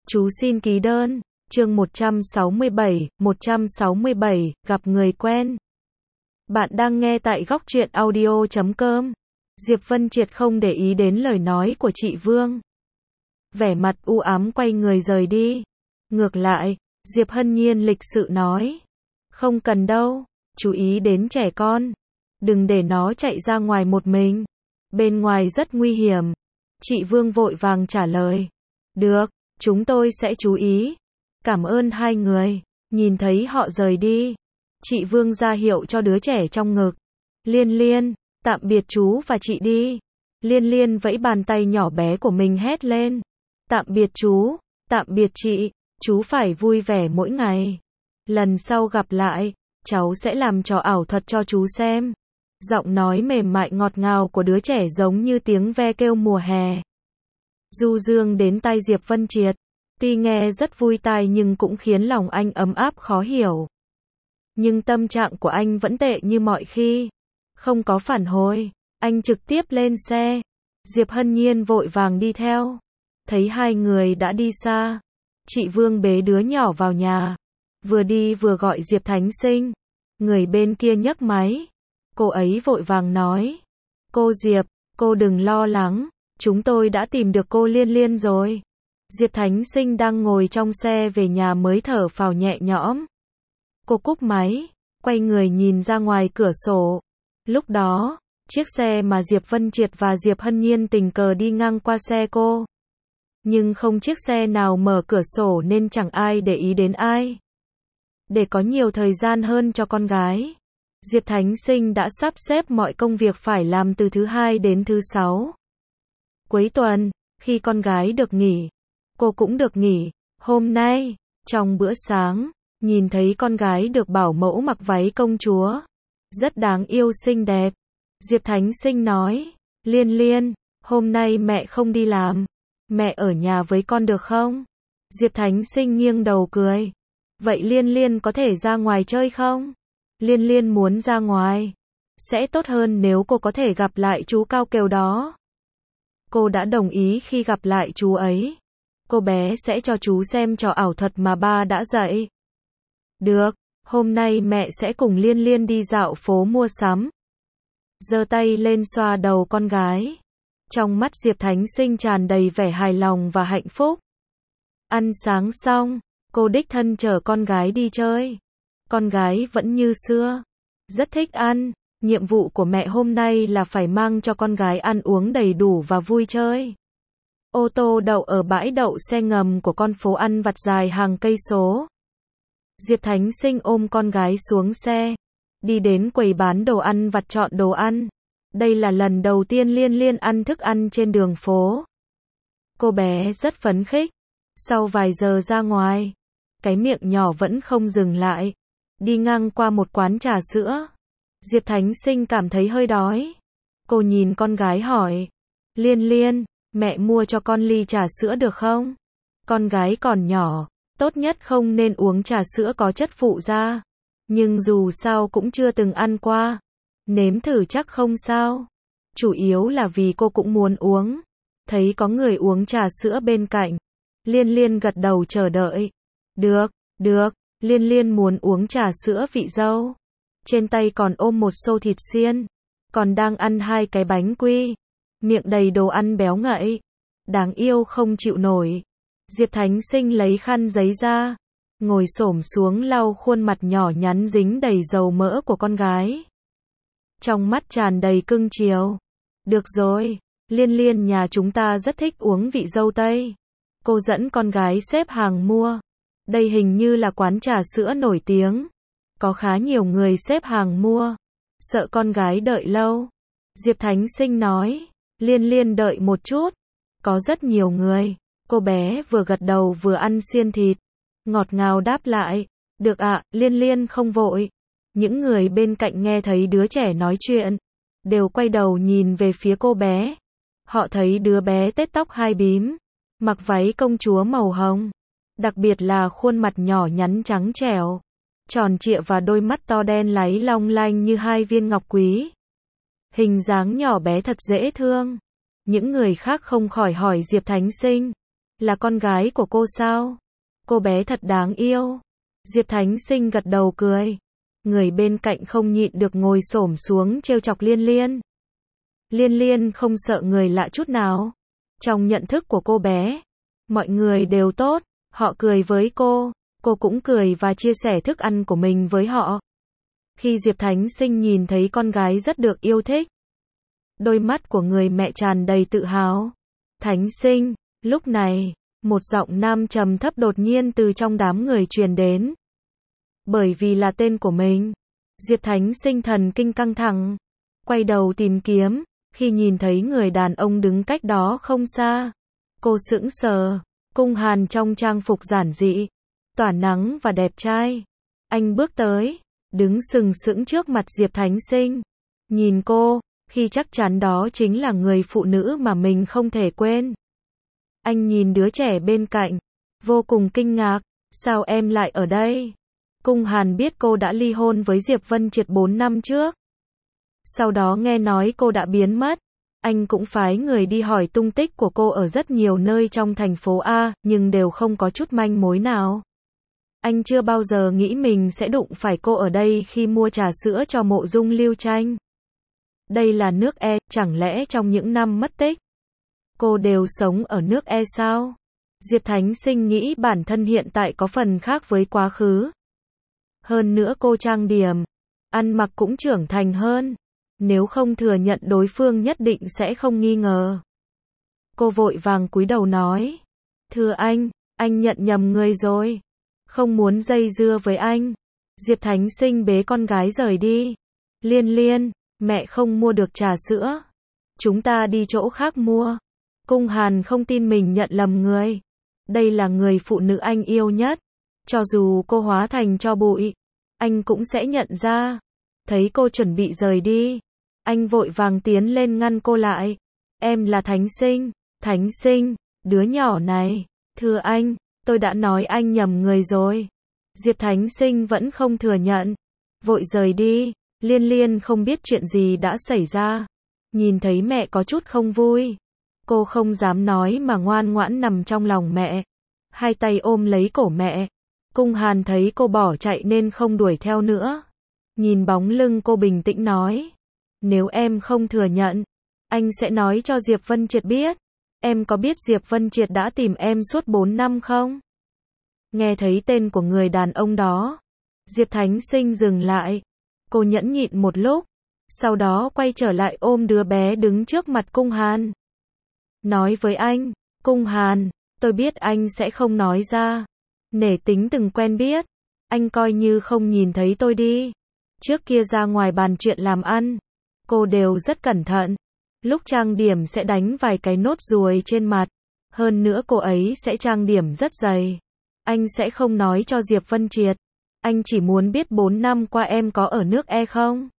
Chú xin ký đơn. Chương 167, gặp người quen. Bạn đang nghe tại góc truyện audio.com. Diệp Vân Triệt không để ý đến lời nói của chị Vương. Vẻ mặt u ám quay người rời đi. Ngược lại, Diệp Hân Nhiên lịch sự nói. Không cần đâu, chú ý đến trẻ con. Đừng để nó chạy ra ngoài một mình. Bên ngoài rất nguy hiểm. Chị Vương vội vàng trả lời. Được, chúng tôi sẽ chú ý. Cảm ơn hai người. Nhìn thấy họ rời đi, chị Vương ra hiệu cho đứa trẻ trong ngực. Liên Liên, tạm biệt chú và chị đi. Liên Liên vẫy bàn tay nhỏ bé của mình hét lên. Tạm biệt chú, tạm biệt chị, chú phải vui vẻ mỗi ngày. Lần sau gặp lại, cháu sẽ làm trò ảo thuật cho chú xem. Giọng nói mềm mại ngọt ngào của đứa trẻ giống như tiếng ve kêu mùa hè. Du dương đến tai Diệp Vân Triệt. Tuy nghe rất vui tai nhưng cũng khiến lòng anh ấm áp khó hiểu. Nhưng tâm trạng của anh vẫn tệ như mọi khi. Không có phản hồi, anh trực tiếp lên xe. Diệp Hân Nhiên vội vàng đi theo. Thấy hai người đã đi xa, chị Vương bế đứa nhỏ vào nhà. Vừa đi vừa gọi Diệp Thánh Sinh. Người bên kia nhấc máy. Cô ấy vội vàng nói. Cô Diệp, cô đừng lo lắng. Chúng tôi đã tìm được cô Liên Liên rồi. Diệp Thánh Sinh đang ngồi trong xe về nhà mới thở phào nhẹ nhõm. Cô cúp máy, quay người nhìn ra ngoài cửa sổ. Lúc đó, chiếc xe mà Diệp Vân Triệt và Diệp Hân Nhiên tình cờ đi ngang qua xe cô. Nhưng không chiếc xe nào mở cửa sổ nên chẳng ai để ý đến ai. Để có nhiều thời gian hơn cho con gái, Diệp Thánh Sinh đã sắp xếp mọi công việc phải làm từ thứ Hai đến thứ Sáu. Cuối tuần, khi con gái được nghỉ, cô cũng được nghỉ. Hôm nay, trong bữa sáng, nhìn thấy con gái được bảo mẫu mặc váy công chúa. Rất đáng yêu xinh đẹp. Diệp Thánh Sinh nói, Liên Liên, hôm nay mẹ không đi làm. Mẹ ở nhà với con được không? Diệp Thánh Sinh nghiêng đầu cười. Vậy Liên Liên có thể ra ngoài chơi không? Liên Liên muốn ra ngoài. Sẽ tốt hơn nếu cô có thể gặp lại chú cao kiều đó. Cô đã đồng ý khi gặp lại chú ấy. Cô bé sẽ cho chú xem trò ảo thuật mà ba đã dạy. Được, hôm nay mẹ sẽ cùng Liên Liên đi dạo phố mua sắm. Giơ tay lên xoa đầu con gái. Trong mắt Diệp Thánh Sinh tràn đầy vẻ hài lòng và hạnh phúc. Ăn sáng xong, cô đích thân chở con gái đi chơi. Con gái vẫn như xưa, rất thích ăn. Nhiệm vụ của mẹ hôm nay là phải mang cho con gái ăn uống đầy đủ và vui chơi. Ô tô đậu ở bãi đậu xe ngầm của con phố ăn vặt dài hàng cây số. Diệp Thánh Sinh ôm con gái xuống xe, đi đến quầy bán đồ ăn vặt chọn đồ ăn. Đây là lần đầu tiên Liên Liên ăn thức ăn trên đường phố. Cô bé rất phấn khích. Sau vài giờ ra ngoài, cái miệng nhỏ vẫn không dừng lại. Đi ngang qua một quán trà sữa, Diệp Thánh Sinh cảm thấy hơi đói. Cô nhìn con gái hỏi, Liên Liên, mẹ mua cho con ly trà sữa được không? Con gái còn nhỏ, tốt nhất không nên uống trà sữa có chất phụ gia. Nhưng dù sao cũng chưa từng ăn qua. Nếm thử chắc không sao. Chủ yếu là vì cô cũng muốn uống. Thấy có người uống trà sữa bên cạnh, Liên Liên gật đầu chờ đợi. Được, được, Liên Liên muốn uống trà sữa vị dâu. Trên tay còn ôm một xô thịt xiên. Còn đang ăn 2 cái bánh quy. Miệng đầy đồ ăn béo ngậy. Đáng yêu không chịu nổi. Diệp Thánh Sinh lấy khăn giấy ra, ngồi xổm xuống lau khuôn mặt nhỏ nhắn dính đầy dầu mỡ của con gái. Trong mắt tràn đầy cưng chiều. Được rồi, Liên Liên nhà chúng ta rất thích uống vị dâu tây. Cô dẫn con gái xếp hàng mua. Đây hình như là quán trà sữa nổi tiếng. Có khá nhiều người xếp hàng mua. Sợ con gái đợi lâu, Diệp Thánh Sinh nói, Liên Liên đợi một chút. Có rất nhiều người. Cô bé vừa gật đầu vừa ăn xiên thịt. Ngọt ngào đáp lại, được ạ, Liên Liên không vội. Những người bên cạnh nghe thấy đứa trẻ nói chuyện, đều quay đầu nhìn về phía cô bé. Họ thấy đứa bé tết tóc hai bím, mặc váy công chúa màu hồng. Đặc biệt là khuôn mặt nhỏ nhắn trắng trẻo, tròn trịa và đôi mắt to đen láy long lanh như 2 viên ngọc quý. Hình dáng nhỏ bé thật dễ thương. Những người khác không khỏi hỏi Diệp Thánh Sinh, Là con gái của cô sao? Cô bé thật đáng yêu. Diệp Thánh Sinh gật đầu cười. Người bên cạnh không nhịn được ngồi xổm xuống trêu chọc Liên Liên. Liên Liên không sợ người lạ chút nào. Trong nhận thức của cô bé, mọi người đều tốt, họ cười với cô cũng cười và chia sẻ thức ăn của mình với họ. Khi Diệp Thánh Sinh nhìn thấy con gái rất được yêu thích, đôi mắt của người mẹ tràn đầy tự hào. Thánh Sinh, lúc này, một giọng nam trầm thấp đột nhiên từ trong đám người truyền đến. Bởi vì là tên của mình, Diệp Thánh Sinh thần kinh căng thẳng, quay đầu tìm kiếm, khi nhìn thấy người đàn ông đứng cách đó không xa. Cô sững sờ, Cung Hàn trong trang phục giản dị, tỏa nắng và đẹp trai. Anh bước tới, đứng sừng sững trước mặt Diệp Thánh Sinh. Nhìn cô, khi chắc chắn đó chính là người phụ nữ mà mình không thể quên. Anh nhìn đứa trẻ bên cạnh, vô cùng kinh ngạc, sao em lại ở đây? Cung Hàn biết cô đã ly hôn với Diệp Vân Triệt 4 năm trước. Sau đó nghe nói cô đã biến mất. Anh cũng phái người đi hỏi tung tích của cô ở rất nhiều nơi trong thành phố A, nhưng đều không có chút manh mối nào. Anh chưa bao giờ nghĩ mình sẽ đụng phải cô ở đây khi mua trà sữa cho Mộ Dung Lưu Tranh. Đây là nước E, chẳng lẽ trong những năm mất tích, cô đều sống ở nước E sao? Diệp Thánh Sinh nghĩ bản thân hiện tại có phần khác với quá khứ. Hơn nữa cô trang điểm, ăn mặc cũng trưởng thành hơn. Nếu không thừa nhận đối phương nhất định sẽ không nghi ngờ. Cô vội vàng cúi đầu nói. Thưa anh nhận nhầm người rồi. Không muốn dây dưa với anh. Diệp Thánh Sinh bế con gái rời đi. Liên Liên, mẹ không mua được trà sữa. Chúng ta đi chỗ khác mua. Cung Hàn không tin mình nhận lầm người. Đây là người phụ nữ anh yêu nhất. Cho dù cô hóa thành tro bụi, anh cũng sẽ nhận ra. Thấy cô chuẩn bị rời đi, anh vội vàng tiến lên ngăn cô lại. Em là Thánh Sinh. Thánh Sinh, đứa nhỏ này. Thưa anh, tôi đã nói anh nhầm người rồi. Diệp Thánh Sinh vẫn không thừa nhận. Vội rời đi. Liên Liên không biết chuyện gì đã xảy ra. Nhìn thấy mẹ có chút không vui. Cô không dám nói mà ngoan ngoãn nằm trong lòng mẹ. Hai tay ôm lấy cổ mẹ. Cung Hàn thấy cô bỏ chạy nên không đuổi theo nữa. Nhìn bóng lưng cô bình tĩnh nói. Nếu em không thừa nhận, anh sẽ nói cho Diệp Vân Triệt biết. Em có biết Diệp Vân Triệt đã tìm em suốt 4 năm không? Nghe thấy tên của người đàn ông đó, Diệp Thánh Sinh dừng lại. Cô nhẫn nhịn một lúc, sau đó quay trở lại ôm đứa bé đứng trước mặt Cung Hàn. Nói với anh, Cung Hàn, tôi biết anh sẽ không nói ra. Nể tính từng quen biết, anh coi như không nhìn thấy tôi đi. Trước kia ra ngoài bàn chuyện làm ăn, cô đều rất cẩn thận. Lúc trang điểm sẽ đánh vài cái nốt ruồi trên mặt. Hơn nữa cô ấy sẽ trang điểm rất dày. Anh sẽ không nói cho Diệp Vân Triệt. Anh chỉ muốn biết 4 năm qua em có ở nước E không?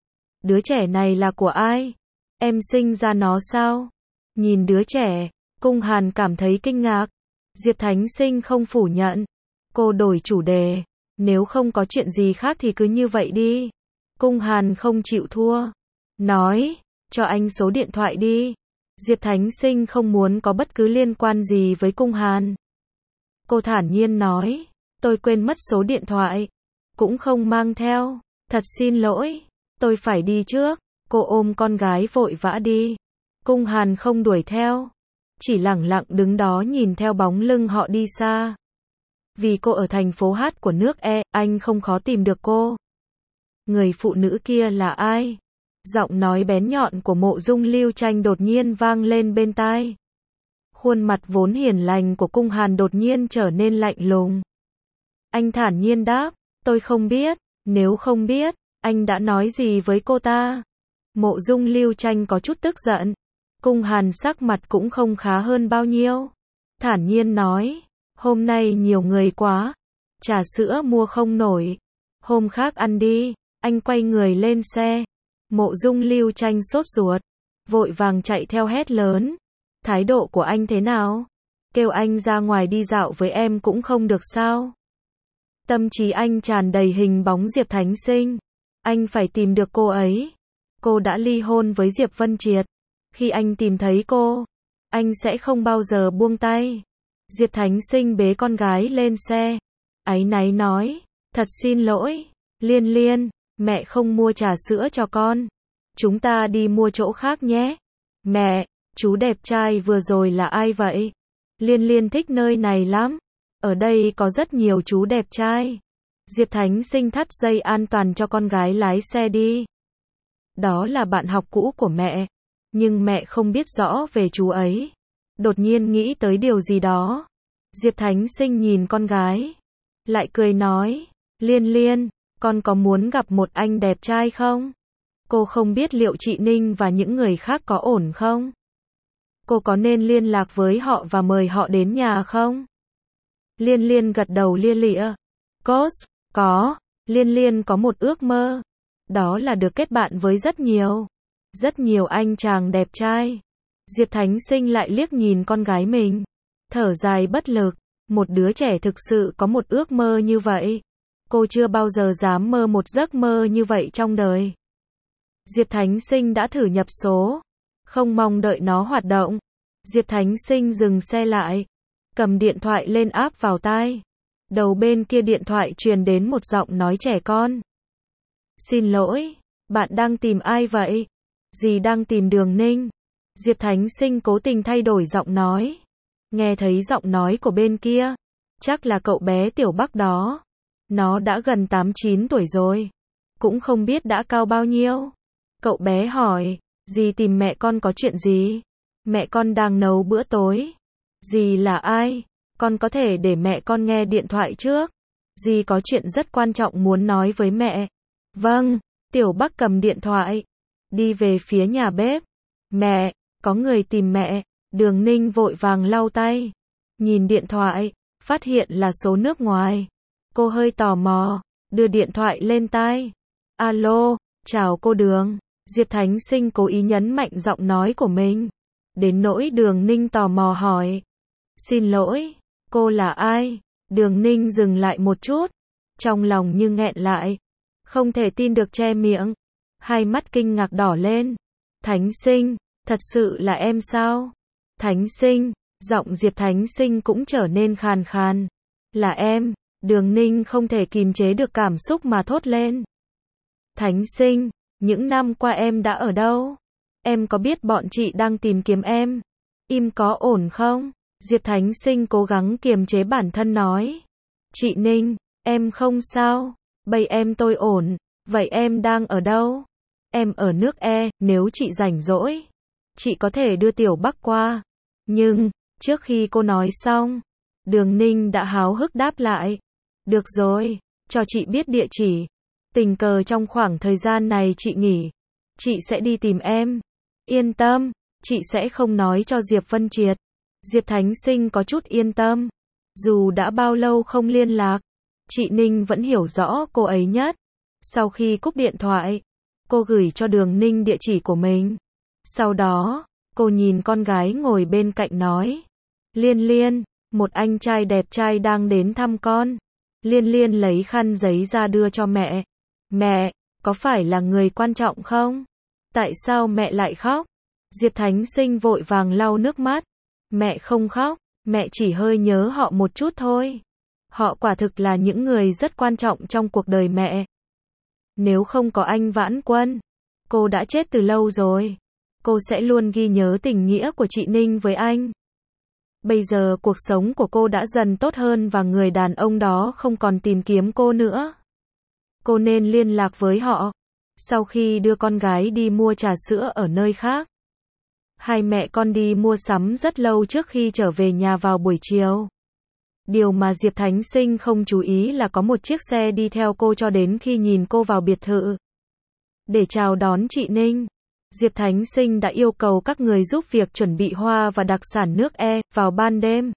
Đứa trẻ này là của ai? Em sinh ra nó sao? Nhìn đứa trẻ, Cung Hàn cảm thấy kinh ngạc. Diệp Thánh Sinh không phủ nhận. Cô đổi chủ đề. Nếu không có chuyện gì khác thì cứ như vậy đi. Cung Hàn không chịu thua. Nói, cho anh số điện thoại đi. Diệp Thánh Sinh không muốn có bất cứ liên quan gì với Cung Hàn. Cô thản nhiên nói, tôi quên mất số điện thoại. Cũng không mang theo. Thật xin lỗi, tôi phải đi trước. Cô ôm con gái vội vã đi. Cung Hàn không đuổi theo. Chỉ lẳng lặng đứng đó nhìn theo bóng lưng họ đi xa. Vì cô ở thành phố Hát của nước E, anh không khó tìm được cô. Người phụ nữ kia là ai? Giọng nói bén nhọn của Mộ Dung Lưu Tranh đột nhiên vang lên bên tai. Khuôn mặt vốn hiền lành của Cung Hàn đột nhiên trở nên lạnh lùng. Anh thản nhiên đáp, tôi không biết. Nếu không biết, anh đã nói gì với cô ta? Mộ Dung Lưu Tranh có chút tức giận. Cung Hàn sắc mặt cũng không khá hơn bao nhiêu. Thản nhiên nói, hôm nay nhiều người quá. Trà sữa mua không nổi. Hôm khác ăn đi. Anh quay người lên xe. Mộ Dung Lưu Tranh sốt ruột. Vội vàng chạy theo hét lớn. Thái độ của anh thế nào? Kêu anh ra ngoài đi dạo với em cũng không được sao? Tâm trí anh tràn đầy hình bóng Diệp Thánh Sinh. Anh phải tìm được cô ấy. Cô đã ly hôn với Diệp Vân Triệt. Khi anh tìm thấy cô, anh sẽ không bao giờ buông tay. Diệp Thánh Sinh bế con gái lên xe. Áy náy nói, thật xin lỗi, Liên Liên, mẹ không mua trà sữa cho con. Chúng ta đi mua chỗ khác nhé. Mẹ, chú đẹp trai vừa rồi là ai vậy? Liên Liên thích nơi này lắm. Ở đây có rất nhiều chú đẹp trai. Diệp Thánh Sinh thắt dây an toàn cho con gái lái xe đi. Đó là bạn học cũ của mẹ. Nhưng mẹ không biết rõ về chú ấy. Đột nhiên nghĩ tới điều gì đó. Diệp Thánh Sinh nhìn con gái. Lại cười nói, Liên Liên, con có muốn gặp một anh đẹp trai không? Cô không biết liệu chị Ninh và những người khác có ổn không? Cô có nên liên lạc với họ và mời họ đến nhà không? Liên Liên gật đầu lia lịa. Có. Liên Liên có một ước mơ. Đó là được kết bạn với rất nhiều anh chàng đẹp trai. Diệp Thánh Sinh lại liếc nhìn con gái mình. Thở dài bất lực. Một đứa trẻ thực sự có một ước mơ như vậy. Cô chưa bao giờ dám mơ một giấc mơ như vậy trong đời. Diệp Thánh Sinh đã thử nhập số. Không mong đợi nó hoạt động. Diệp Thánh Sinh dừng xe lại. Cầm điện thoại lên áp vào tai. Đầu bên kia điện thoại truyền đến một giọng nói trẻ con. Xin lỗi, bạn đang tìm ai vậy? Dì đang tìm Đường Ninh. Diệp Thánh Sinh cố tình thay đổi giọng nói. Nghe thấy giọng nói của bên kia. Chắc là cậu bé Tiểu Bắc đó. Nó đã gần 8-9 tuổi rồi. Cũng không biết đã cao bao nhiêu. Cậu bé hỏi, dì tìm mẹ con có chuyện gì? Mẹ con đang nấu bữa tối. Dì là ai? Con có thể để mẹ con nghe điện thoại trước. Dì có chuyện rất quan trọng muốn nói với mẹ. Vâng, Tiểu Bắc cầm điện thoại. Đi về phía nhà bếp. Mẹ, có người tìm mẹ. Đường Ninh vội vàng lau tay. Nhìn điện thoại, phát hiện là số nước ngoài. Cô hơi tò mò, đưa điện thoại lên tai. Alo, chào cô Đường. Diệp Thánh Sinh cố ý nhấn mạnh giọng nói của mình. Đến nỗi Đường Ninh tò mò hỏi. Xin lỗi, cô là ai? Đường Ninh dừng lại một chút. Trong lòng như nghẹn lại. Không thể tin được che miệng. Hai mắt kinh ngạc đỏ lên. Thánh Sinh, thật sự là em sao? Thánh Sinh, giọng Diệp Thánh Sinh cũng trở nên khàn khàn. Là em. Đường Ninh không thể kìm chế được cảm xúc mà thốt lên. Thánh Sinh, những năm qua em đã ở đâu? Em có biết bọn chị đang tìm kiếm em? Im có ổn không? Diệp Thánh Sinh cố gắng kiềm chế bản thân nói. Chị Ninh, em không sao. Bây em tôi ổn. Vậy em đang ở đâu? Em ở nước E, nếu chị rảnh rỗi. Chị có thể đưa Tiểu Bắc qua. Nhưng, trước khi cô nói xong, Đường Ninh đã háo hức đáp lại. Được rồi, cho chị biết địa chỉ. Tình cờ trong khoảng thời gian này chị nghỉ. Chị sẽ đi tìm em. Yên tâm, chị sẽ không nói cho Diệp Vân Triệt. Diệp Thánh Sinh có chút yên tâm. Dù đã bao lâu không liên lạc, chị Ninh vẫn hiểu rõ cô ấy nhất. Sau khi cúp điện thoại, cô gửi cho Đường Ninh địa chỉ của mình. Sau đó, cô nhìn con gái ngồi bên cạnh nói. Liên Liên, một anh trai đẹp trai đang đến thăm con. Liên Liên lấy khăn giấy ra đưa cho mẹ. Mẹ, có phải là người quan trọng không? Tại sao mẹ lại khóc? Diệp Thánh Sinh vội vàng lau nước mắt. Mẹ không khóc, mẹ chỉ hơi nhớ họ một chút thôi. Họ quả thực là những người rất quan trọng trong cuộc đời mẹ. Nếu không có anh Vãn Quân, cô đã chết từ lâu rồi. Cô sẽ luôn ghi nhớ tình nghĩa của chị Ninh với anh. Bây giờ cuộc sống của cô đã dần tốt hơn và người đàn ông đó không còn tìm kiếm cô nữa. Cô nên liên lạc với họ. Sau khi đưa con gái đi mua trà sữa ở nơi khác, hai mẹ con đi mua sắm rất lâu trước khi trở về nhà vào buổi chiều. Điều mà Diệp Thánh Sinh không chú ý là có một chiếc xe đi theo cô cho đến khi nhìn cô vào biệt thự. Để chào đón chị Ninh, Diệp Thánh Sinh đã yêu cầu các người giúp việc chuẩn bị hoa và đặc sản nước E. Vào ban đêm,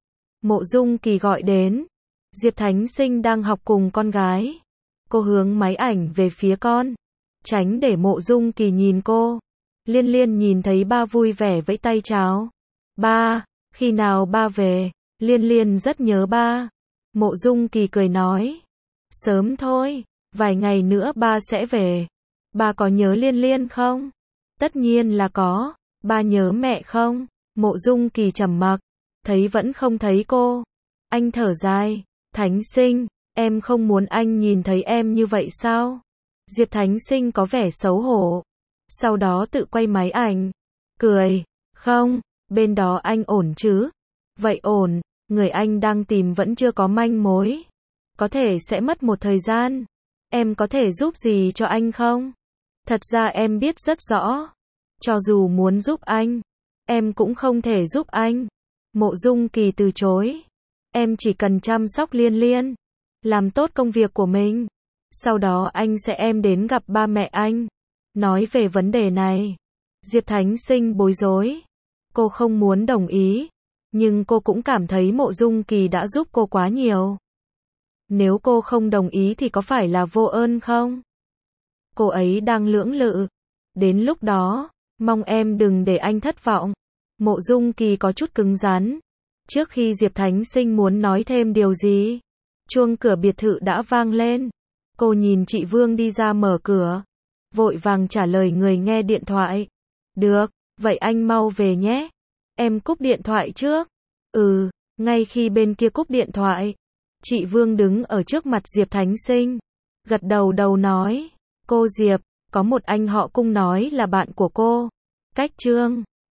Mộ Dung Kỳ gọi đến. Diệp Thánh Sinh đang học cùng con gái. Cô hướng máy ảnh về phía con, tránh để Mộ Dung Kỳ nhìn cô. Liên Liên nhìn thấy ba vui vẻ vẫy tay chào. Ba, khi nào ba về? Liên Liên rất nhớ ba. Mộ Dung Kỳ cười nói. Sớm thôi, vài ngày nữa ba sẽ về. Ba có nhớ Liên Liên không? Tất nhiên là có. Ba nhớ mẹ không? Mộ Dung Kỳ trầm mặc. thấy vẫn không thấy cô. Anh thở dài, Thánh Sinh, em không muốn anh nhìn thấy em như vậy sao? Diệp Thánh Sinh có vẻ xấu hổ, sau đó tự quay máy ảnh, cười, không, bên đó anh ổn chứ? Vậy ổn, người anh đang tìm vẫn chưa có manh mối. Có thể sẽ mất một thời gian. Em có thể giúp gì cho anh không? Thật ra em biết rất rõ. Cho dù muốn giúp anh, em cũng không thể giúp anh. Mộ Dung Kỳ từ chối. Em chỉ cần chăm sóc Liên Liên, làm tốt công việc của mình. Sau đó anh sẽ đến gặp ba mẹ anh, nói về vấn đề này. Diệp Thánh Sinh bối rối. Cô không muốn đồng ý, nhưng cô cũng cảm thấy Mộ Dung Kỳ đã giúp cô quá nhiều. Nếu cô không đồng ý thì có phải là vô ơn không? Cô ấy đang lưỡng lự. Đến lúc đó, mong em đừng để anh thất vọng. Mộ Dung Kỳ có chút cứng rắn. Trước khi Diệp Thánh Sinh muốn nói thêm điều gì, chuông cửa biệt thự đã vang lên. Cô nhìn chị Vương đi ra mở cửa, vội vàng trả lời người nghe điện thoại. Được, vậy anh mau về nhé. Em cúp điện thoại trước. Ngay khi bên kia cúp điện thoại, chị Vương đứng ở trước mặt Diệp Thánh Sinh, gật đầu nói, cô Diệp, có một anh họ Cung nói là bạn của cô, cách Trương